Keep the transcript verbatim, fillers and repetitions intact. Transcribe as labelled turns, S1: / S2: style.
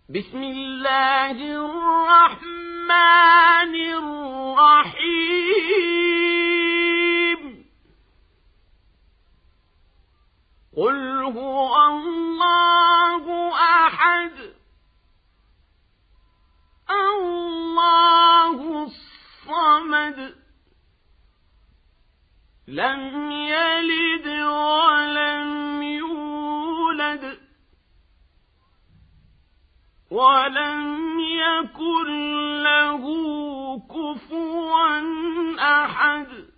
S1: بسم الله الرحمن الرحيم قل هو الله أحد الله الصمد لم يلد ولم يولد ولم يكن له كفوا أحد